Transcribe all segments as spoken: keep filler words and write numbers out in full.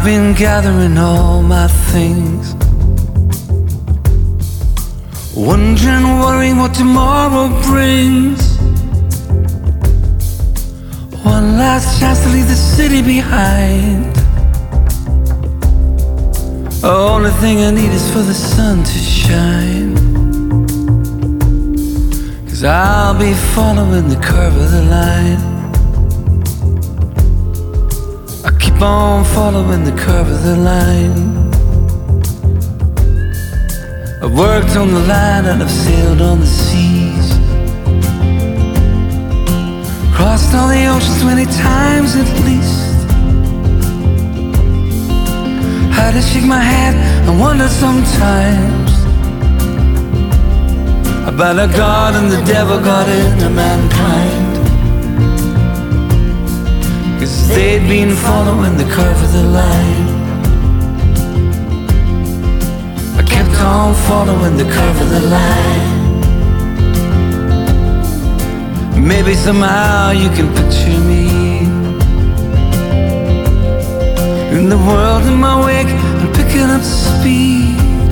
been gathering all my things, wondering, worrying what tomorrow brings. One last chance to leave the city behind. The only thing I need is for the sun to shine, 'cause I'll be following the curve of the line. I keep on following the curve of the line. I've worked on the line and I've sailed on the seas, crossed all the oceans twenty times at least. Had to shake my head and wonder sometimes about a God and the devil got into mankind, 'cause they'd been following the curve of the line. I kept on following the curve of the line. Maybe somehow you can picture me in the world in my wake and picking up speed.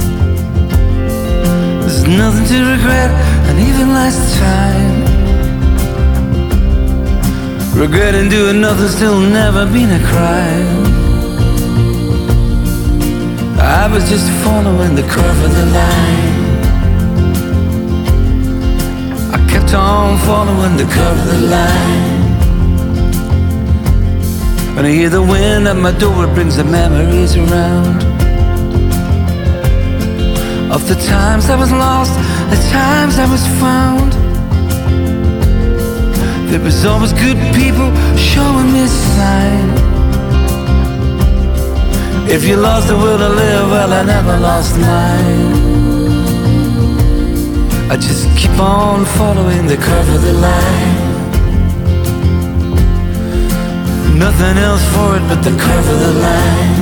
There's nothing to regret, and even last time, regretting doing nothing still never been a crime. I was just following the curve of the line. I kept on following the curve of the line. When I hear the wind at my door, it brings the memories around of the times I was lost, the times I was found. There was always good people showing me a sign. If you lost the will to live, well, I never lost mine. I just keep on following the curve of the line. Nothing else for it but the curve of the line.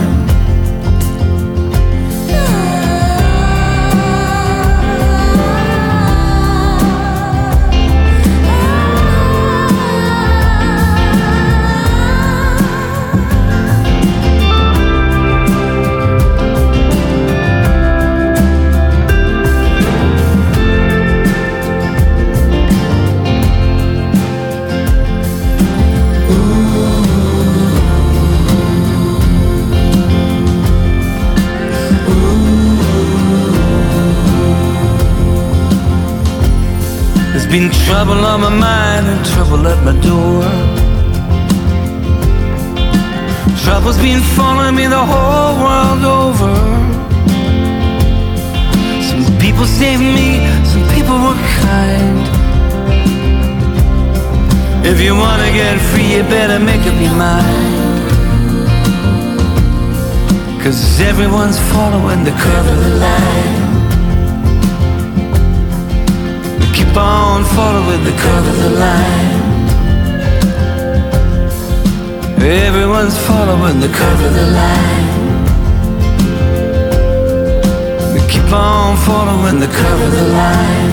Been trouble on my mind and trouble at my door. Trouble's been following me the whole world over. Some people saved me, some people were kind. If you wanna get free, you better make up your mind, 'cause everyone's following the curve of the line. Keep on following the curve of the line. Everyone's following the curve of the line. We keep on following the curve of the line.